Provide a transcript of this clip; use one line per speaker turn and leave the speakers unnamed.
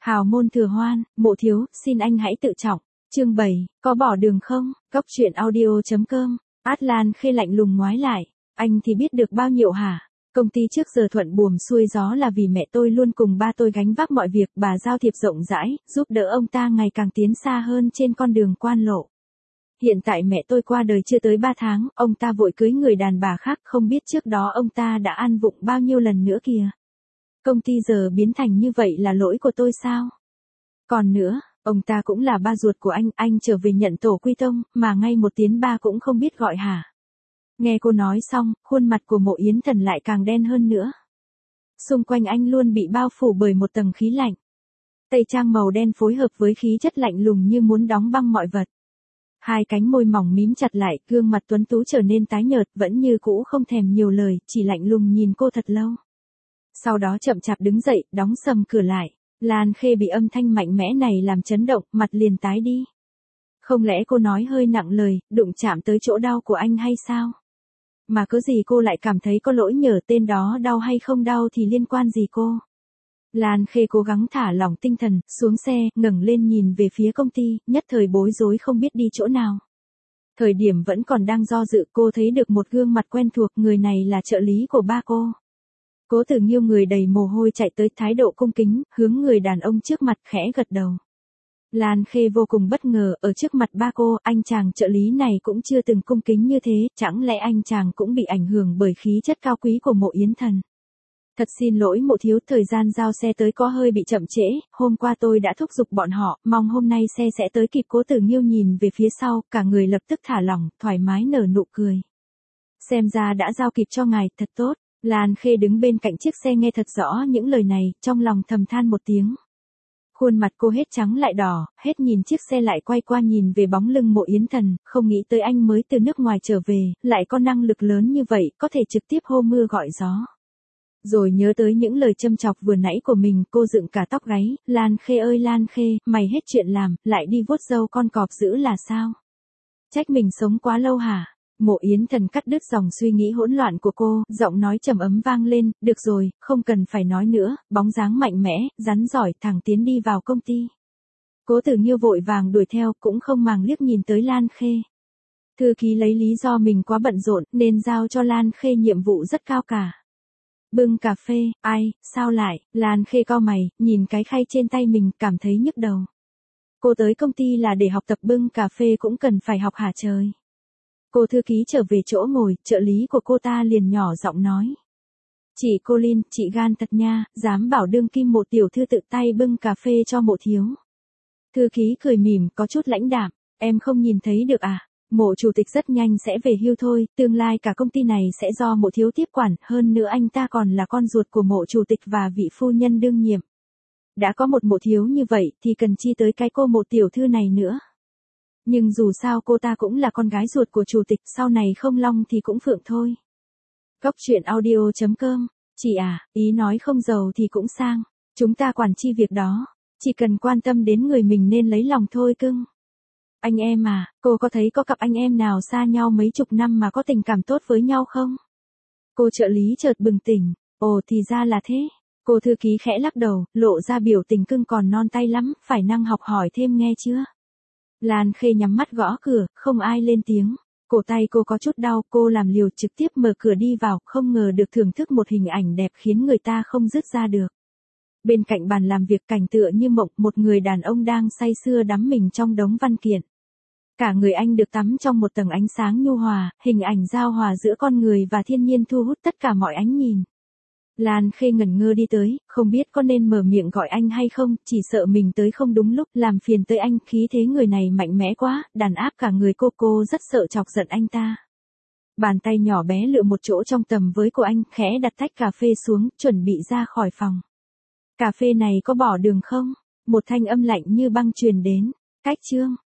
Hào môn thừa hoan, mộ thiếu, xin anh hãy tự trọng. Chương 7, có bỏ đường không? Góc truyện audio.com. Lan Khê lạnh lùng ngoái lại. Anh thì biết được bao nhiêu hả? Công ty trước giờ thuận buồm xuôi gió là vì mẹ tôi luôn cùng ba tôi gánh vác mọi việc, bà giao thiệp rộng rãi, giúp đỡ ông ta ngày càng tiến xa hơn trên con đường quan lộ. Hiện tại mẹ tôi qua đời chưa tới 3 tháng, ông ta vội cưới người đàn bà khác, không biết trước đó ông ta đã ăn vụng bao nhiêu lần nữa kìa. Công ty giờ biến thành như vậy là lỗi của tôi sao? Còn nữa, ông ta cũng là ba ruột của anh trở về nhận tổ quy tông, mà ngay một tiếng ba cũng không biết gọi hả? Nghe cô nói xong, khuôn mặt của Mộ Yến Thần lại càng đen hơn nữa. Xung quanh anh luôn bị bao phủ bởi một tầng khí lạnh. Tây trang màu đen phối hợp với khí chất lạnh lùng như muốn đóng băng mọi vật. Hai cánh môi mỏng mím chặt lại, gương mặt tuấn tú trở nên tái nhợt, vẫn như cũ không thèm nhiều lời, chỉ lạnh lùng nhìn cô thật lâu. Sau đó chậm chạp đứng dậy, đóng sầm cửa lại. Lan Khê bị âm thanh mạnh mẽ này làm chấn động, mặt liền tái đi. Không lẽ cô nói hơi nặng lời, đụng chạm tới chỗ đau của anh hay sao? Mà cớ gì cô lại cảm thấy có lỗi, nhờ tên đó đau hay không đau thì liên quan gì cô? Lan Khê cố gắng thả lỏng tinh thần, xuống xe, ngẩng lên nhìn về phía công ty, nhất thời bối rối không biết đi chỗ nào. Thời điểm vẫn còn đang do dự, cô thấy được một gương mặt quen thuộc, người này là trợ lý của ba cô. Cố Tử Nghiêu người đầy mồ hôi chạy tới, thái độ cung kính, hướng người đàn ông trước mặt khẽ gật đầu. Lan Khê vô cùng bất ngờ, ở trước mặt ba cô, anh chàng trợ lý này cũng chưa từng cung kính như thế, chẳng lẽ anh chàng cũng bị ảnh hưởng bởi khí chất cao quý của Mộ Yến Thần. Thật xin lỗi Mộ thiếu, thời gian giao xe tới có hơi bị chậm trễ, hôm qua tôi đã thúc giục bọn họ, mong hôm nay xe sẽ tới kịp. Cố Tử Nghiêu nhìn về phía sau, cả người lập tức thả lỏng, thoải mái nở nụ cười. Xem ra đã giao kịp cho ngài, thật tốt. Lan Khê đứng bên cạnh chiếc xe nghe thật rõ những lời này, trong lòng thầm than một tiếng. Khuôn mặt cô hết trắng lại đỏ, hết nhìn chiếc xe lại quay qua nhìn về bóng lưng Mộ Yến Thần, không nghĩ tới anh mới từ nước ngoài trở về, lại có năng lực lớn như vậy, có thể trực tiếp hô mưa gọi gió. Rồi nhớ tới những lời châm chọc vừa nãy của mình, cô dựng cả tóc gáy. Lan Khê ơi Lan Khê, mày hết chuyện làm, lại đi vuốt râu con cọp dữ là sao? Trách mình sống quá lâu hả? Mộ Yến Thần cắt đứt dòng suy nghĩ hỗn loạn của cô, giọng nói trầm ấm vang lên, được rồi, không cần phải nói nữa, bóng dáng mạnh mẽ, rắn giỏi, thẳng tiến đi vào công ty. Cố Tử Nghiêu vội vàng đuổi theo, cũng không màng liếc nhìn tới Lan Khê. Thư ký lấy lý do mình quá bận rộn, nên giao cho Lan Khê nhiệm vụ rất cao cả. Bưng cà phê, ai, sao lại? Lan Khê cau mày, nhìn cái khay trên tay mình, cảm thấy nhức đầu. Cô tới công ty là để học tập, bưng cà phê cũng cần phải học hả trời? Cô thư ký trở về chỗ ngồi, trợ lý của cô ta liền nhỏ giọng nói. Chị cô Linh, chị gan thật nha, dám bảo đương kim Mộ tiểu thư tự tay bưng cà phê cho Mộ thiếu. Thư ký cười mỉm, có chút lãnh đạm, em không nhìn thấy được à? Mộ chủ tịch rất nhanh sẽ về hưu thôi, tương lai cả công ty này sẽ do Mộ thiếu tiếp quản, hơn nữa anh ta còn là con ruột của Mộ chủ tịch và vị phu nhân đương nhiệm. Đã có một Mộ thiếu như vậy thì cần chi tới cái cô Mộ tiểu thư này nữa. Nhưng dù sao cô ta cũng là con gái ruột của chủ tịch, sau này không long thì cũng phượng thôi. Góc truyện audio.com. Chị à, ý nói không giàu thì cũng sang. Chúng ta quản chi việc đó. Chỉ cần quan tâm đến người mình nên lấy lòng thôi cưng. Anh em à, cô có thấy có cặp anh em nào xa nhau mấy chục năm mà có tình cảm tốt với nhau không? Cô trợ lý chợt bừng tỉnh. Ồ thì ra là thế. Cô thư ký khẽ lắc đầu, lộ ra biểu tình cưng còn non tay lắm, phải năng học hỏi thêm nghe chưa? Lan Khê nhắm mắt gõ cửa, không ai lên tiếng. Cổ tay cô có chút đau, cô làm liều trực tiếp mở cửa đi vào, không ngờ được thưởng thức một hình ảnh đẹp khiến người ta không dứt ra được. Bên cạnh bàn làm việc cảnh tựa như mộng, một người đàn ông đang say sưa đắm mình trong đống văn kiện. Cả người anh được tắm trong một tầng ánh sáng nhu hòa, hình ảnh giao hòa giữa con người và thiên nhiên thu hút tất cả mọi ánh nhìn. Lan Khê ngẩn ngơ đi tới, không biết có nên mở miệng gọi anh hay không, chỉ sợ mình tới không đúng lúc, làm phiền tới anh, khí thế người này mạnh mẽ quá, đàn áp cả người cô rất sợ chọc giận anh ta. Bàn tay nhỏ bé lựa một chỗ trong tầm với của anh, khẽ đặt tách cà phê xuống, chuẩn bị ra khỏi phòng. Cà phê này có bỏ đường không? Một thanh âm lạnh như băng truyền đến. Cách chương.